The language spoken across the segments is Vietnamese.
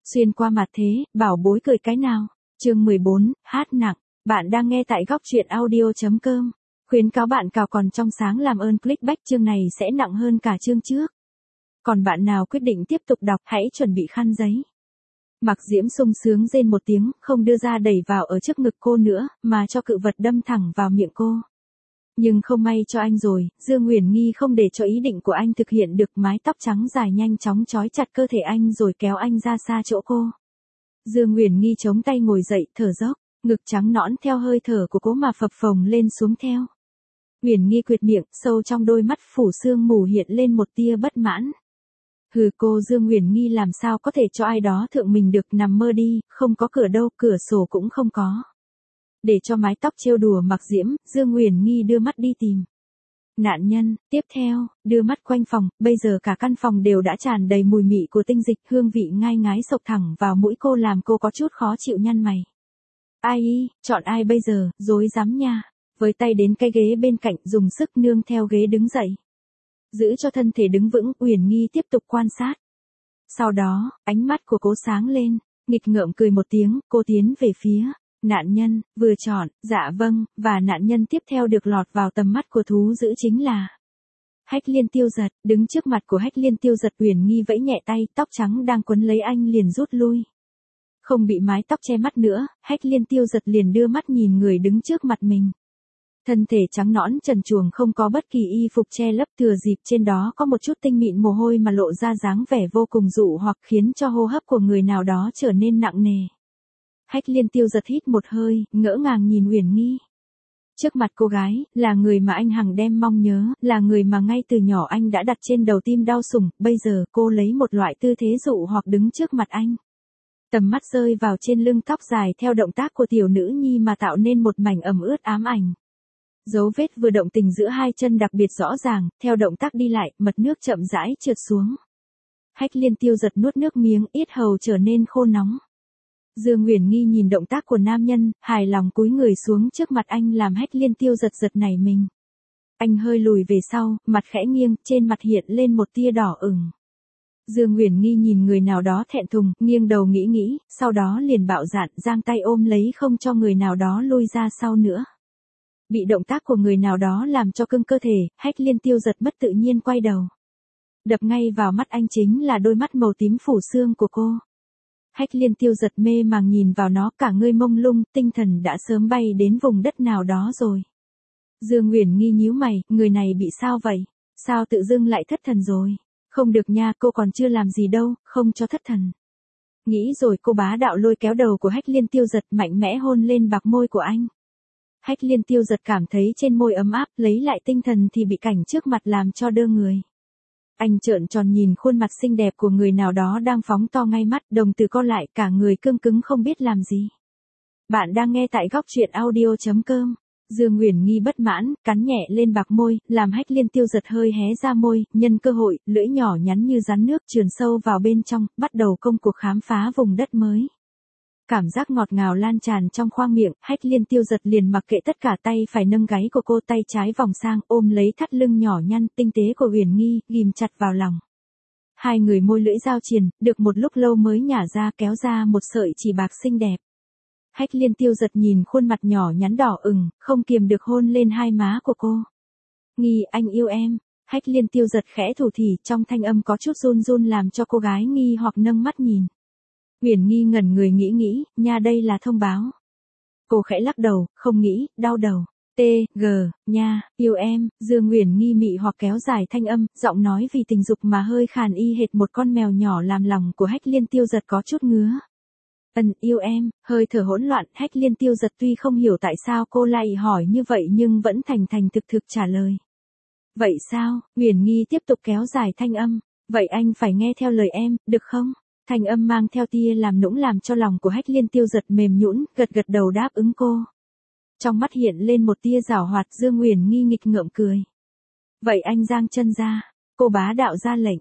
Xuyên qua mặt thế, bảo bối cười cái nào. Chương 14, hát nặng. Bạn đang nghe tại góc truyện audio.com. Khuyến cáo bạn cào còn trong sáng làm ơn clickback chương này sẽ nặng hơn cả chương trước. Còn bạn nào quyết định tiếp tục đọc hãy chuẩn bị khăn giấy. Mặc Diễm sung sướng rên một tiếng, không đưa ra đẩy vào ở trước ngực cô nữa, mà cho cự vật đâm thẳng vào miệng cô. Nhưng không may cho anh rồi, Dương Huyền Nghi không để cho ý định của anh thực hiện được, mái tóc trắng dài nhanh chóng trói chặt cơ thể anh rồi kéo anh ra xa chỗ cô. Dương Huyền Nghi chống tay ngồi dậy, thở dốc, ngực trắng nõn theo hơi thở của cô mà phập phồng lên xuống theo. Huyền Nghi quyệt miệng, sâu trong đôi mắt phủ sương mù hiện lên một tia bất mãn. Hừ, cô Dương Huyền Nghi làm sao có thể cho ai đó thượng mình được, nằm mơ đi, không có cửa đâu, cửa sổ cũng không có. Để cho mái tóc trêu đùa Mặc Diễm, Dương Huyền Nghi đưa mắt đi tìm nạn nhân, tiếp theo, đưa mắt quanh phòng, bây giờ cả căn phòng đều đã tràn đầy mùi mị của tinh dịch, hương vị ngai ngái sộc thẳng vào mũi cô làm cô có chút khó chịu nhăn mày. Ai y, chọn ai bây giờ, dối dám nha, với tay đến cái ghế bên cạnh dùng sức nương theo ghế đứng dậy. Giữ cho thân thể đứng vững, Huyền Nghi tiếp tục quan sát. Sau đó, ánh mắt của cô sáng lên, nghịch ngợm cười một tiếng, cô tiến về phía nạn nhân, vừa chọn, dạ vâng, và nạn nhân tiếp theo được lọt vào tầm mắt của thú dữ chính là Hách Liên Tiêu Giật. Đứng trước mặt của Hách Liên Tiêu Giật, Huyền Nghi vẫy nhẹ tay, tóc trắng đang quấn lấy anh liền rút lui. Không bị mái tóc che mắt nữa, Hách Liên Tiêu Giật liền đưa mắt nhìn người đứng trước mặt mình. Thân thể trắng nõn trần truồng không có bất kỳ y phục che lấp, thừa dịp trên đó có một chút tinh mịn mồ hôi mà lộ ra dáng vẻ vô cùng dụ hoặc khiến cho hô hấp của người nào đó trở nên nặng nề. Hách Liên Tiêu Giật hít một hơi, ngỡ ngàng nhìn Huyền Nghi. Trước mặt cô gái, là người mà anh hằng đem mong nhớ, là người mà ngay từ nhỏ anh đã đặt trên đầu tim đau sủng, bây giờ cô lấy một loại tư thế dụ hoặc đứng trước mặt anh. Tầm mắt rơi vào trên lưng tóc dài theo động tác của tiểu nữ nhi mà tạo nên một mảnh ẩm ướt ám ảnh. Dấu vết vừa động tình giữa hai chân đặc biệt rõ ràng, theo động tác đi lại, mật nước chậm rãi trượt xuống. Hách Liên Tiêu Giật nuốt nước miếng, yết hầu trở nên khô nóng. Dương Huyền Nghi nhìn động tác của nam nhân, hài lòng cúi người xuống trước mặt anh làm Hách Liên Tiêu Giật giật nảy mình. Anh hơi lùi về sau, mặt khẽ nghiêng, trên mặt hiện lên một tia đỏ ửng. Dương Huyền Nghi nhìn người nào đó thẹn thùng, nghiêng đầu nghĩ, sau đó liền bạo dạn, giang tay ôm lấy không cho người nào đó lui ra sau nữa. Bị động tác của người nào đó làm cho cưng cơ thể, Hách Liên Tiêu Giật bất tự nhiên quay đầu. Đập ngay vào mắt anh chính là đôi mắt màu tím phủ sương của cô. Hách Liên Tiêu Giật mê màng nhìn vào nó, cả người mông lung, tinh thần đã sớm bay đến vùng đất nào đó rồi. Dương Huyền Nghi nhíu mày, người này bị sao vậy? Sao tự dưng lại thất thần rồi? Không được nha, cô còn chưa làm gì đâu, không cho thất thần. Nghĩ rồi cô bá đạo lôi kéo đầu của Hách Liên Tiêu Giật mạnh mẽ hôn lên bạc môi của anh. Hách Liên Tiêu Giật cảm thấy trên môi ấm áp, lấy lại tinh thần thì bị cảnh trước mặt làm cho đơ người. Anh trợn tròn nhìn khuôn mặt xinh đẹp của người nào đó đang phóng to ngay mắt, đồng tử co lại, cả người cương cứng không biết làm gì. Bạn đang nghe tại góc truyện audio.com. Dương Huyền Nghi bất mãn, cắn nhẹ lên bạc môi, làm Hách Liên Tiêu Giật hơi hé ra môi, nhân cơ hội, lưỡi nhỏ nhắn như rắn nước trườn sâu vào bên trong, bắt đầu công cuộc khám phá vùng đất mới. Cảm giác ngọt ngào lan tràn trong khoang miệng, Hách Liên Tiêu Giật liền mặc kệ tất cả, tay phải nâng gáy của cô, tay trái vòng sang, ôm lấy thắt lưng nhỏ nhăn, tinh tế của Huyền Nghi, ghim chặt vào lòng. Hai người môi lưỡi giao triền, được một lúc lâu mới nhả ra, kéo ra một sợi chỉ bạc xinh đẹp. Hách Liên Tiêu Giật nhìn khuôn mặt nhỏ nhắn đỏ ửng, không kiềm được hôn lên hai má của cô. Nghi, anh yêu em. Hách Liên Tiêu Giật khẽ thủ thỉ, trong thanh âm có chút run run làm cho cô gái nghi hoặc nâng mắt nhìn. Huyền Nghi ngẩn người nghĩ, nha đây là thông báo. Cô khẽ lắc đầu, không nghĩ, đau đầu. Nha, yêu em, Dương Huyền Nghi mị hoặc kéo dài thanh âm, giọng nói vì tình dục mà hơi khàn y hệt một con mèo nhỏ làm lòng của Hách Liên Tiêu Giật có chút ngứa. Yêu em, hơi thở hỗn loạn, Hách Liên Tiêu Giật tuy không hiểu tại sao cô lại hỏi như vậy nhưng vẫn thành thực trả lời. Vậy sao? Huyền Nghi tiếp tục kéo dài thanh âm. Vậy anh phải nghe theo lời em, được không? Thanh âm mang theo tia làm nũng làm cho lòng của Hách Liên Tiêu Giật mềm nhũn, gật đầu đáp ứng cô. Trong mắt hiện lên một tia giảo hoạt, Dương Huyền Nghi nghịch ngợm cười. Vậy anh giang chân ra, cô bá đạo ra lệnh.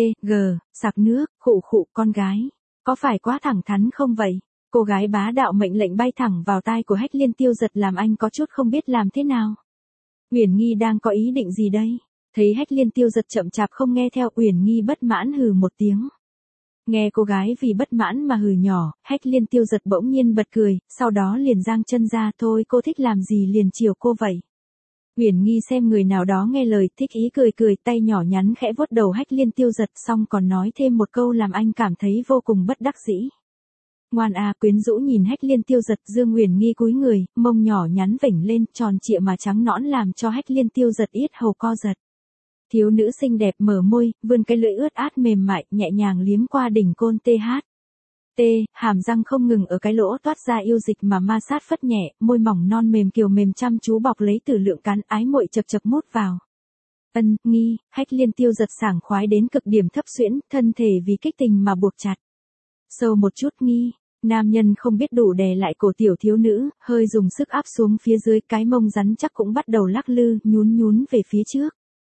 Sặc nước, khụ con gái. Có phải quá thẳng thắn không vậy? Cô gái bá đạo mệnh lệnh bay thẳng vào tai của Hách Liên Tiêu Giật làm anh có chút không biết làm thế nào. Huyền Nghi đang có ý định gì đây? Thấy Hách Liên Tiêu Giật chậm chạp không nghe theo, Huyền Nghi bất mãn hừ một tiếng. Nghe cô gái vì bất mãn mà hừ nhỏ, Hách Liên Tiêu Giật bỗng nhiên bật cười, sau đó liền giang chân ra, thôi cô thích làm gì liền chiều cô vậy. Uyển Nghi xem người nào đó nghe lời, thích ý cười cười, tay nhỏ nhắn khẽ vuốt đầu Hách Liên Tiêu Giật, xong còn nói thêm một câu làm anh cảm thấy vô cùng bất đắc dĩ. Ngoan à, quyến rũ nhìn Hách Liên Tiêu Giật, Dương Uyển Nghi cúi người, mông nhỏ nhắn vểnh lên, tròn trịa mà trắng nõn làm cho Hách Liên Tiêu Giật yết hầu co giật. Thiếu nữ xinh đẹp mở môi, vươn cái lưỡi ướt át mềm mại, nhẹ nhàng liếm qua đỉnh côn TH. Hàm răng không ngừng ở cái lỗ toát ra yêu dịch mà ma sát phất nhẹ, môi mỏng non mềm kiều mềm chăm chú bọc lấy từ lượng cắn, ái muội chập chập mút vào. Nghi, Hách Liên Tiêu Giật sảng khoái đến cực điểm thấp xuyễn, thân thể vì kích tình mà buộc chặt. Sâu một chút Nghi, nam nhân không biết đủ đè lại cổ tiểu thiếu nữ, hơi dùng sức áp xuống phía dưới, cái mông rắn chắc cũng bắt đầu lắc lư, nhún nhún về phía trước.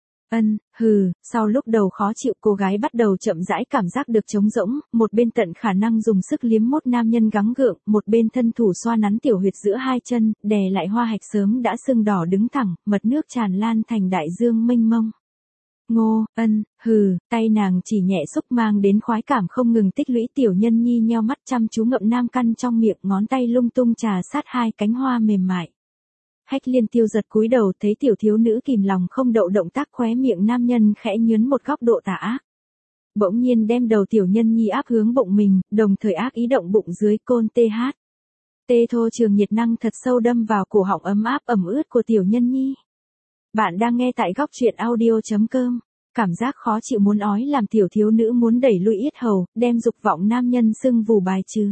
Sau lúc đầu khó chịu, cô gái bắt đầu chậm rãi cảm giác được trống rỗng, một bên tận khả năng dùng sức liếm mốt nam nhân gắng gượng, một bên thân thủ xoa nắn tiểu huyệt giữa hai chân, đè lại hoa hạch sớm đã sưng đỏ đứng thẳng, mật nước tràn lan thành đại dương mênh mông. Ngô, tay nàng chỉ nhẹ xúc mang đến khoái cảm không ngừng tích lũy, tiểu nhân nhi nheo mắt chăm chú ngậm nam căn trong miệng, ngón tay lung tung trà sát hai cánh hoa mềm mại. Hách Liên Tiêu Giật cúi đầu thấy tiểu thiếu nữ kìm lòng không đậu, động tác khóe miệng nam nhân khẽ nhướn một góc độ tà ác. Bỗng nhiên đem đầu tiểu nhân nhi áp hướng bụng mình, đồng thời ác ý động bụng dưới côn TH. Thô trường nhiệt năng thật sâu đâm vào cổ họng ấm áp ẩm ướt của tiểu nhân nhi. Bạn đang nghe tại góc truyện audio.com. Cảm giác khó chịu muốn ói làm tiểu thiếu nữ muốn đẩy lùi yết hầu, đem dục vọng nam nhân sưng vù bài trừ.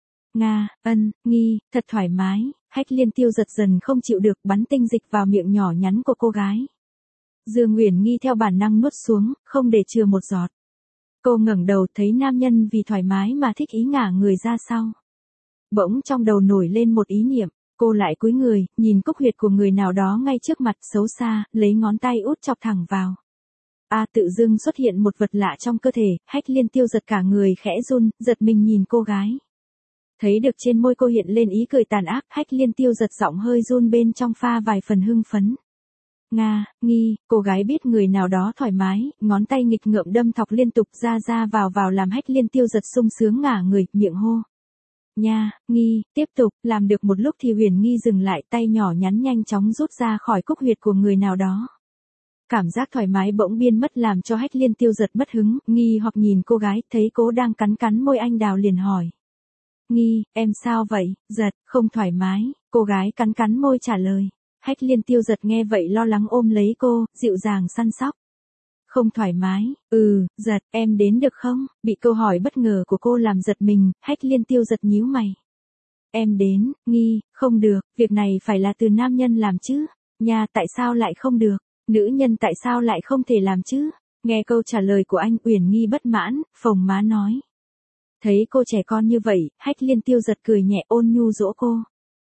Nghi, thật thoải mái. Hách Liên Tiêu Giật dần không chịu được, bắn tinh dịch vào miệng nhỏ nhắn của cô gái. Dương Uyển Nghi theo bản năng nuốt xuống, không để chừa một giọt. Cô ngẩng đầu thấy nam nhân vì thoải mái mà thích ý ngả người ra sau. Bỗng trong đầu nổi lên một ý niệm, cô lại cúi người, nhìn cúc huyệt của người nào đó ngay trước mặt, xấu xa, lấy ngón tay út chọc thẳng vào. Tự dưng xuất hiện một vật lạ trong cơ thể, Hách Liên Tiêu Giật cả người khẽ run, giật mình nhìn cô gái. Thấy được trên môi cô hiện lên ý cười tàn ác, Hách Liên Tiêu Giật giọng hơi run bên trong pha vài phần hưng phấn. Nghi, cô gái biết người nào đó thoải mái, ngón tay nghịch ngợm đâm thọc liên tục ra vào làm Hách Liên Tiêu Giật sung sướng ngả người, miệng hô. Nghi, tiếp tục, làm được một lúc thì Uyển Nghi dừng lại, tay nhỏ nhắn nhanh chóng rút ra khỏi cúc huyệt của người nào đó. Cảm giác thoải mái bỗng biên mất làm cho Hách Liên Tiêu Giật mất hứng, nghi hoặc nhìn cô gái, thấy cô đang cắn môi anh đào liền hỏi. Nghi, em sao vậy? Giật, không thoải mái, cô gái cắn môi trả lời. Hách Liên Tiêu Giật nghe vậy lo lắng ôm lấy cô, dịu dàng săn sóc. Không thoải mái, Giật, em đến được không? Bị câu hỏi bất ngờ của cô làm giật mình, Hách Liên Tiêu Giật nhíu mày. Em đến, Nghi, không được, việc này phải là từ nam nhân làm chứ. Tại sao lại không được? Nữ nhân tại sao lại không thể làm chứ? Nghe câu trả lời của anh, Uyển Nghi bất mãn, phồng má nói. Thấy cô trẻ con như vậy, Hách Liên Tiêu Giật cười nhẹ ôn nhu dỗ cô.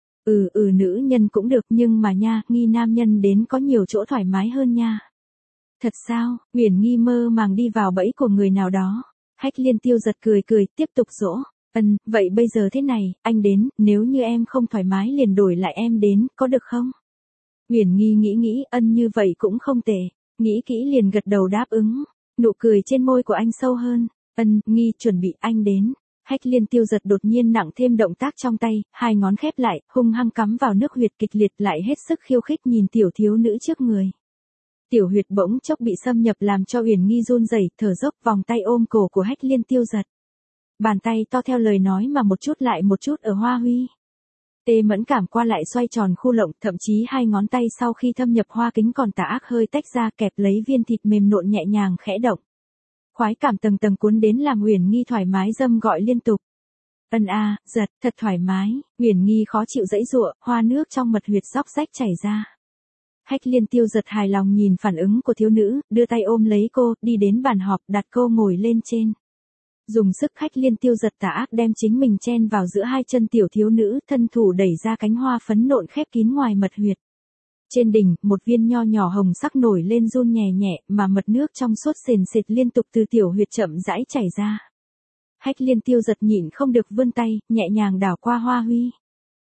Nữ nhân cũng được nhưng mà Nghi nam nhân đến có nhiều chỗ thoải mái hơn nha. Thật sao? Uyển Nghi mơ màng đi vào bẫy của người nào đó. Hách Liên Tiêu Giật cười tiếp tục dỗ. Vậy bây giờ thế này, anh đến, nếu như em không thoải mái liền đổi lại em đến, có được không? Uyển Nghi nghĩ, như vậy cũng không tệ. Nghĩ kỹ liền gật đầu đáp ứng. Nụ cười trên môi của anh sâu hơn. Nghi, chuẩn bị, anh đến. Hách Liên Tiêu Giật đột nhiên nặng thêm động tác trong tay, hai ngón khép lại, hung hăng cắm vào nước huyệt kịch liệt, lại hết sức khiêu khích nhìn tiểu thiếu nữ trước người. Tiểu huyệt bỗng chốc bị xâm nhập làm cho Uyển Nghi run rẩy, thở dốc, vòng tay ôm cổ của Hách Liên Tiêu Giật. Bàn tay to theo lời nói mà một chút lại một chút ở hoa huy. Mẫn cảm qua lại xoay tròn khu lộng, thậm chí hai ngón tay sau khi thâm nhập hoa kính còn tà ác hơi tách ra, kẹp lấy viên thịt mềm nộn nhẹ nhàng khẽ động. Khoái cảm tầng tầng cuốn đến làm Uyển Nghi thoải mái dâm gọi liên tục. Giật, thật thoải mái. Uyển Nghi khó chịu giãy giụa, hoa nước trong mật huyệt róc rách chảy ra. Hách Liên Tiêu Giật hài lòng nhìn phản ứng của thiếu nữ, đưa tay ôm lấy cô, đi đến bàn họp, đặt cô ngồi lên trên. Dùng sức Hách Liên Tiêu Giật tà ác đem chính mình chen vào giữa hai chân tiểu thiếu nữ, thân thủ đẩy ra cánh hoa phấn nộn khép kín ngoài mật huyệt. Trên đỉnh, một viên nho nhỏ hồng sắc nổi lên run nhẹ nhẹ, mà mật nước trong suốt sền sệt liên tục từ tiểu huyệt chậm rãi chảy ra. Hách Liên Tiêu Giật nhịn không được vươn tay, nhẹ nhàng đảo qua hoa huy.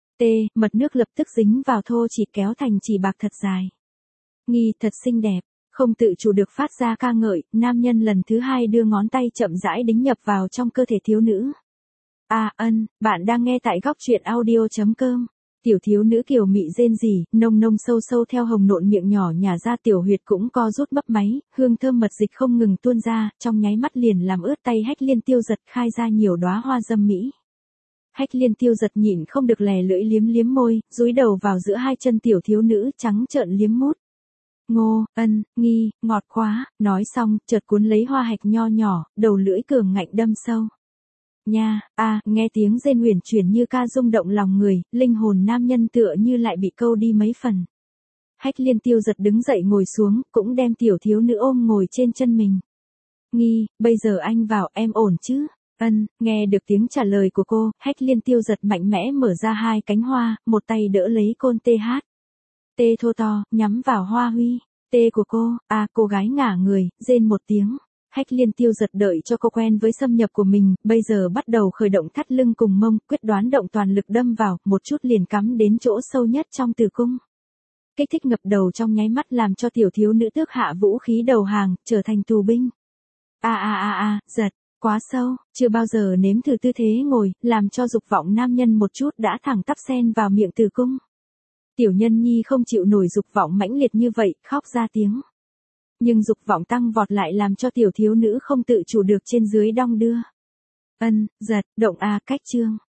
Mật nước lập tức dính vào thô chỉ kéo thành chỉ bạc thật dài. Nghi, thật xinh đẹp. Không tự chủ được phát ra ca ngợi, nam nhân lần thứ hai đưa ngón tay chậm rãi đính nhập vào trong cơ thể thiếu nữ. Bạn đang nghe tại góc truyện audio.com. Tiểu thiếu nữ kiều mị rên rỉ, nông nông sâu sâu theo hồng nộn miệng nhỏ nhả ra, tiểu huyệt cũng co rút mấp máy, hương thơm mật dịch không ngừng tuôn ra, trong nháy mắt liền làm ướt tay Hách Liên Tiêu Giật, khai ra nhiều đóa hoa dâm mỹ. Hách Liên Tiêu Giật nhịn không được lè lưỡi liếm liếm môi, dúi đầu vào giữa hai chân tiểu thiếu nữ, trắng trợn liếm mút. Ngô, nghi, ngọt quá, nói xong, chợt cuốn lấy hoa hạch nho nhỏ, đầu lưỡi cường ngạnh đâm sâu. Nha, nghe tiếng rên huyền chuyển như ca rung động lòng người, linh hồn nam nhân tựa như lại bị câu đi mấy phần. Hách Liên Tiêu Giật đứng dậy ngồi xuống, cũng đem tiểu thiếu nữ ôm ngồi trên chân mình. Nghi, bây giờ anh vào, em ổn chứ? Nghe được tiếng trả lời của cô, Hách Liên Tiêu Giật mạnh mẽ mở ra hai cánh hoa, một tay đỡ lấy côn TH. Tê thô to, nhắm vào Hoa Huy. Tê của cô, cô gái ngả người, rên một tiếng. Hách Liên Tiêu Giật đợi cho cô quen với xâm nhập của mình, bây giờ bắt đầu khởi động thắt lưng cùng mông, quyết đoán động toàn lực đâm vào, một chút liền cắm đến chỗ sâu nhất trong tử cung. Kích thích ngập đầu trong nháy mắt làm cho tiểu thiếu nữ tước hạ vũ khí đầu hàng, trở thành tù binh. Giật, quá sâu, chưa bao giờ nếm thử tư thế ngồi, làm cho dục vọng nam nhân một chút đã thẳng tắp xen vào miệng tử cung. Tiểu nhân nhi không chịu nổi dục vọng mãnh liệt như vậy, khóc ra tiếng. Nhưng dục vọng tăng vọt lại làm cho tiểu thiếu nữ không tự chủ được trên dưới đong đưa. Giật, động cách chương.